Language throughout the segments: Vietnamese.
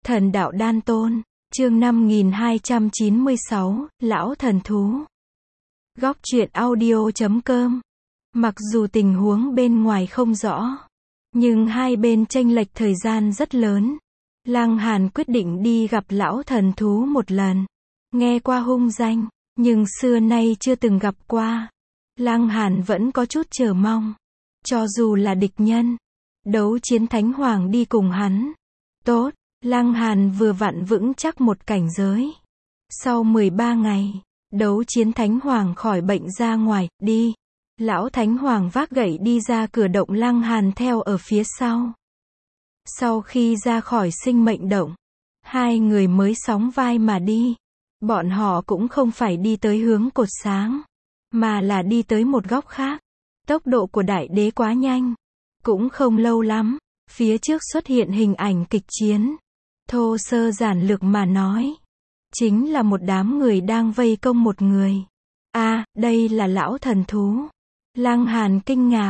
Thần đạo đan tôn, chương 5296, Lão thần thú. Góc truyện audio.com. Mặc dù tình huống bên ngoài không rõ, nhưng hai bên chênh lệch thời gian rất lớn. Lăng Hàn quyết định đi gặp lão thần thú một lần. Nghe qua hung danh, nhưng xưa nay chưa từng gặp qua. Lăng Hàn vẫn có chút chờ mong. Cho dù là địch nhân, đấu chiến thánh hoàng đi cùng hắn. Tốt, Lăng Hàn vừa vặn vững chắc một cảnh giới. Sau 13 ngày, đấu chiến thánh hoàng khỏi bệnh ra ngoài, đi. Lão thánh hoàng vác gậy đi ra cửa động, Lăng Hàn theo ở phía sau. Sau khi ra khỏi sinh mệnh động, hai người mới sóng vai mà đi. Bọn họ cũng không phải đi tới hướng cột sáng, mà là đi tới một góc khác. Tốc độ của đại đế quá nhanh. Cũng không lâu lắm, phía trước xuất hiện hình ảnh kịch chiến. Thô sơ giản lược mà nói, chính là một đám người đang vây công một người. Đây là lão thần thú. Lăng Hàn kinh ngạc,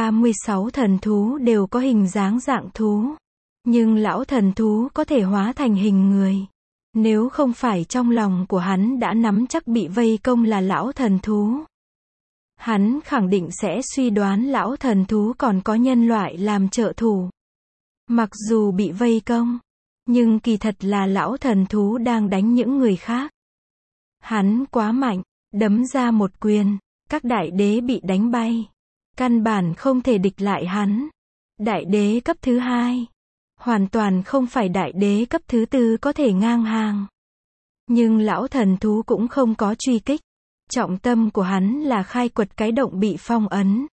36 thần thú đều có hình dáng dạng thú. Nhưng lão thần thú có thể hóa thành hình người. Nếu không phải trong lòng của hắn đã nắm chắc bị vây công là lão thần thú, hắn khẳng định sẽ suy đoán lão thần thú còn có nhân loại làm trợ thủ. Mặc dù bị vây công, nhưng kỳ thật là lão thần thú đang đánh những người khác. Hắn quá mạnh, đấm ra một quyền, các đại đế bị đánh bay. Căn bản không thể địch lại hắn. Đại đế cấp thứ 2. Hoàn toàn không phải đại đế cấp thứ 4 có thể ngang hàng. Nhưng lão thần thú cũng không có truy kích. Trọng tâm của hắn là khai quật cái động bị phong ấn.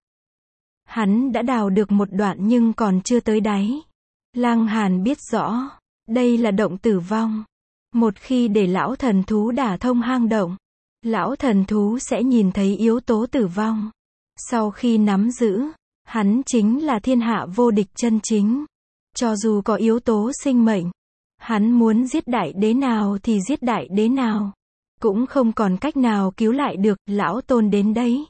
Hắn đã đào được một đoạn nhưng còn chưa tới đáy. Lăng Hàn biết rõ, đây là động tử vong. Một khi để lão thần thú đả thông hang động, lão thần thú sẽ nhìn thấy yếu tố tử vong. Sau khi nắm giữ, hắn chính là thiên hạ vô địch chân chính. Cho dù có yếu tố sinh mệnh, hắn muốn giết đại đế nào thì giết đại đế nào. Cũng không còn cách nào cứu lại được. Lão tôn đến đấy.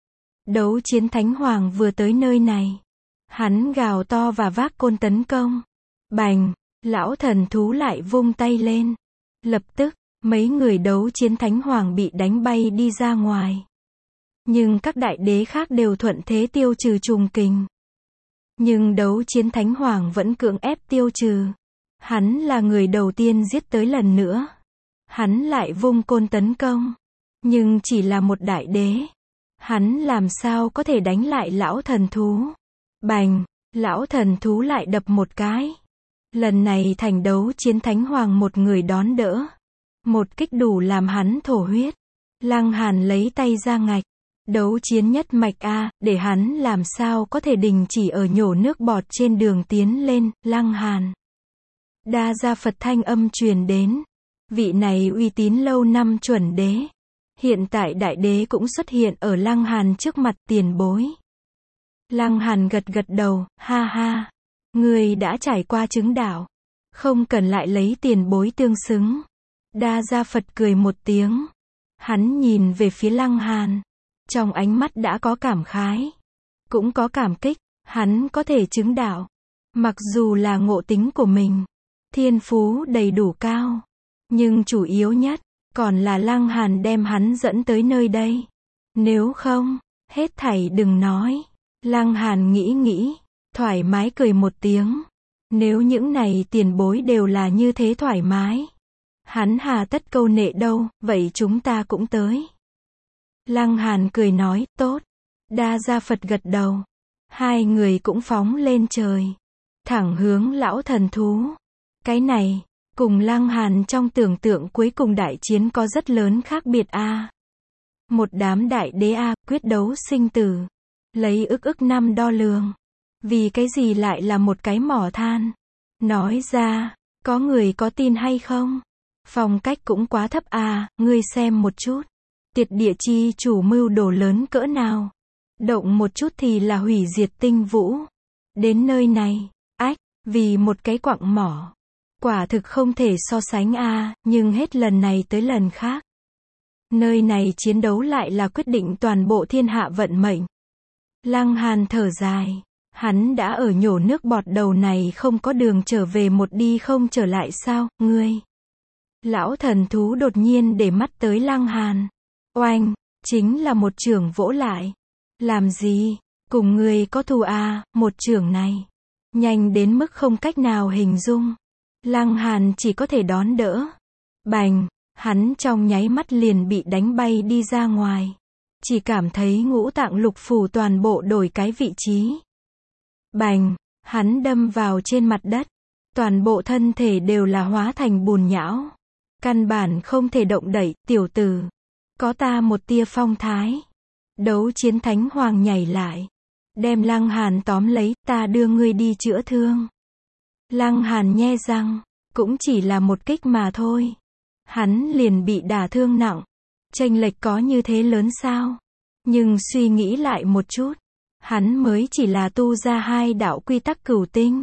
Đấu chiến thánh hoàng vừa tới nơi này, hắn gào to và vác côn tấn công. Bành, lão thần thú lại vung tay lên. Lập tức, mấy người đấu chiến thánh hoàng bị đánh bay đi ra ngoài. Nhưng các đại đế khác đều thuận thế tiêu trừ trùng kình. Nhưng đấu chiến thánh hoàng vẫn cưỡng ép tiêu trừ. Hắn là người đầu tiên giết tới lần nữa. Hắn lại vung côn tấn công. Nhưng chỉ là một đại đế. Hắn làm sao có thể đánh lại lão thần thú. Bành, lão thần thú lại đập một cái. Lần này thành đấu chiến thánh hoàng một người đón đỡ. Một kích đủ làm hắn thổ huyết. Lăng Hàn lấy tay ra ngạch. Đấu chiến nhất mạch để hắn làm sao có thể đình chỉ ở nhổ nước bọt trên đường tiến lên. Lăng Hàn. Đa gia Phật thanh âm truyền đến. Vị này uy tín lâu năm chuẩn đế. Hiện tại đại đế cũng xuất hiện ở Lăng Hàn trước mặt. Tiền bối. Lăng Hàn gật gật đầu, ha ha. Người đã trải qua chứng đạo. Không cần lại lấy tiền bối tương xứng. Đa gia Phật cười một tiếng. Hắn nhìn về phía Lăng Hàn. Trong ánh mắt đã có cảm khái. Cũng có cảm kích. Hắn có thể chứng đạo. Mặc dù là ngộ tính của mình. Thiên phú đầy đủ cao. Nhưng chủ yếu nhất, còn là Lăng Hàn đem hắn dẫn tới nơi đây. Nếu không, hết thảy đừng nói. Lăng Hàn nghĩ, thoải mái cười một tiếng. Nếu những này tiền bối đều là như thế thoải mái, hắn hà tất câu nệ đâu, vậy chúng ta cũng tới. Lăng Hàn cười nói, tốt. Đa gia Phật gật đầu. Hai người cũng phóng lên trời. Thẳng hướng lão thần thú. Cái này, cùng Lăng Hàn trong tưởng tượng cuối cùng đại chiến có rất lớn khác biệt Một đám đại đế quyết đấu sinh tử. Lấy ức năm đo lường. Vì cái gì lại là một cái mỏ than? Nói ra, có người có tin hay không? Phong cách cũng quá thấp ngươi xem một chút. Tiệt địa chi chủ mưu đồ lớn cỡ nào? Động một chút thì là hủy diệt tinh vũ. Đến nơi này, vì một cái quặng mỏ. Quả thực không thể so sánh nhưng hết lần này tới lần khác. Nơi này chiến đấu lại là quyết định toàn bộ thiên hạ vận mệnh. Lăng Hàn thở dài. Hắn đã ở nhổ nước bọt đầu này không có đường trở về một đi không trở lại sao, ngươi? Lão thần thú đột nhiên để mắt tới Lăng Hàn. Oanh, chính là một chưởng vỗ lại. Làm gì? Cùng ngươi có thù à, một chưởng này. Nhanh đến mức không cách nào hình dung. Lăng Hàn chỉ có thể đón đỡ. Bành, hắn trong nháy mắt liền bị đánh bay đi ra ngoài. Chỉ cảm thấy ngũ tạng lục phủ toàn bộ đổi cái vị trí. Bành, hắn đâm vào trên mặt đất. Toàn bộ thân thể đều là hóa thành bùn nhão. Căn bản không thể động đậy, tiểu tử. Có ta một tia phong thái. Đấu chiến thánh hoàng nhảy lại. Đem Lăng Hàn tóm lấy, ta đưa ngươi đi chữa thương. Lăng Hàn nhe răng, cũng chỉ là một kích mà thôi. Hắn liền bị đả thương nặng. Chênh lệch có như thế lớn sao? Nhưng suy nghĩ lại một chút. Hắn mới chỉ là tu ra 2 đạo quy tắc cửu tinh.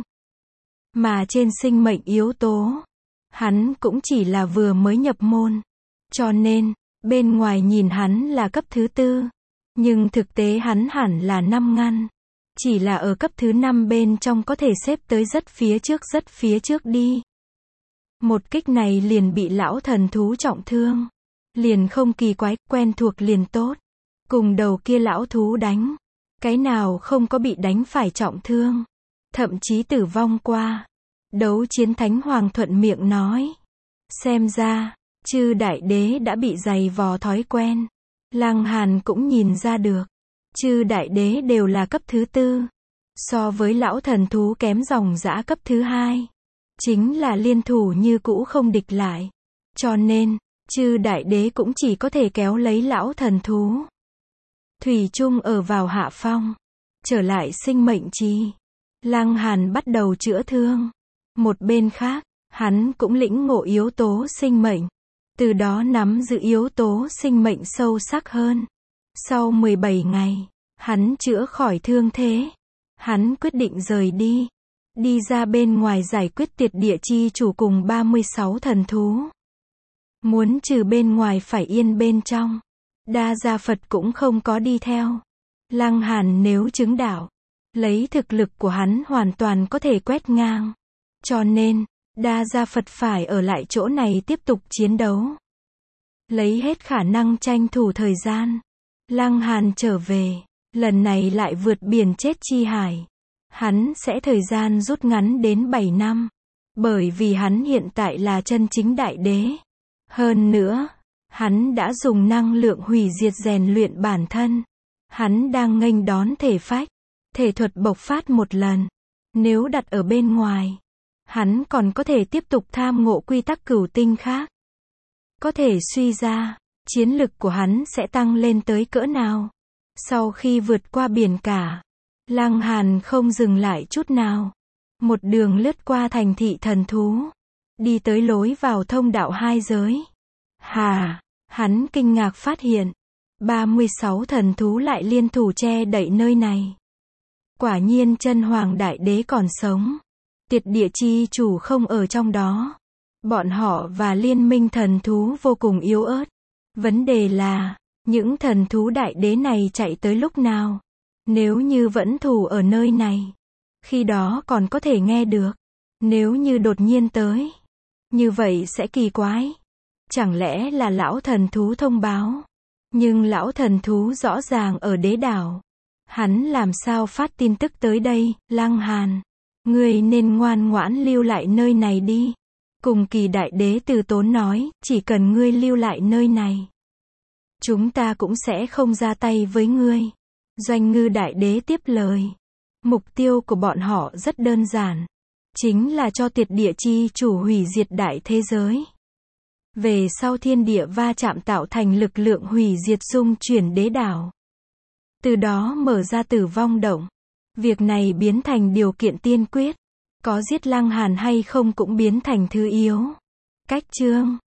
Mà trên sinh mệnh yếu tố, hắn cũng chỉ là vừa mới nhập môn. Cho nên, bên ngoài nhìn hắn là cấp thứ 4. Nhưng thực tế hắn hẳn là 5 ngăn. Chỉ là ở cấp thứ 5 bên trong có thể xếp tới rất phía trước đi. Một kích này liền bị lão thần thú trọng thương. Liền không kỳ quái, quen thuộc liền tốt. Cùng đầu kia lão thú đánh. Cái nào không có bị đánh phải trọng thương. Thậm chí tử vong qua. Đấu chiến thánh hoàng thuận miệng nói. Xem ra, chư đại đế đã bị dày vò thói quen. Lăng Hàn cũng nhìn ra được. Chư đại đế đều là cấp thứ 4. So với lão thần thú kém dòng dã cấp thứ 2. Chính là liên thủ như cũ không địch lại. Cho nên, chư đại đế cũng chỉ có thể kéo lấy lão thần thú. Thủy chung ở vào hạ phong. Trở lại sinh mệnh chi. Lăng Hàn bắt đầu chữa thương. Một bên khác, hắn cũng lĩnh ngộ yếu tố sinh mệnh. Từ đó nắm giữ yếu tố sinh mệnh sâu sắc hơn. Sau 17 ngày, hắn chữa khỏi thương thế. Hắn quyết định rời đi. Đi ra bên ngoài giải quyết tiệt địa chi chủ cùng 36 thần thú. Muốn trừ bên ngoài phải yên bên trong. Đa Gia Phật cũng không có đi theo. Lăng Hàn nếu chứng đạo, lấy thực lực của hắn hoàn toàn có thể quét ngang. Cho nên, Đa Gia Phật phải ở lại chỗ này tiếp tục chiến đấu. Lấy hết khả năng tranh thủ thời gian. Lăng Hàn trở về, lần này lại vượt biển chết chi hải. Hắn sẽ thời gian rút ngắn đến 7 năm. Bởi vì hắn hiện tại là chân chính đại đế. Hơn nữa, hắn đã dùng năng lượng hủy diệt rèn luyện bản thân. Hắn đang nghênh đón thể phách, thể thuật bộc phát một lần. Nếu đặt ở bên ngoài, hắn còn có thể tiếp tục tham ngộ quy tắc cửu tinh khác. Có thể suy ra, chiến lực của hắn sẽ tăng lên tới cỡ nào. Sau khi vượt qua biển cả, Lăng Hàn không dừng lại chút nào. Một đường lướt qua thành thị thần thú. Đi tới lối vào thông đạo 2 giới. Hắn kinh ngạc phát hiện. 36 thần thú lại liên thủ che đậy nơi này. Quả nhiên chân hoàng đại đế còn sống. Tiệt địa chi chủ không ở trong đó. Bọn họ và liên minh thần thú vô cùng yếu ớt. Vấn đề là, những thần thú đại đế này chạy tới lúc nào? Nếu như vẫn thủ ở nơi này, khi đó còn có thể nghe được. Nếu như đột nhiên tới, như vậy sẽ kỳ quái. Chẳng lẽ là lão thần thú thông báo? Nhưng lão thần thú rõ ràng ở đế đảo. Hắn làm sao phát tin tức tới đây? Lăng Hàn, ngươi nên ngoan ngoãn lưu lại nơi này đi. Cùng kỳ đại đế từ tốn nói, chỉ cần ngươi lưu lại nơi này, chúng ta cũng sẽ không ra tay với ngươi. Doanh Ngư đại đế tiếp lời. Mục tiêu của bọn họ rất đơn giản. Chính là cho tiệt địa chi chủ hủy diệt đại thế giới. Về sau thiên địa va chạm tạo thành lực lượng hủy diệt dung chuyển đế đảo. Từ đó mở ra tử vong động. Việc này biến thành điều kiện tiên quyết. Có giết Lăng Hàn hay không cũng biến thành thứ yếu. Cách chương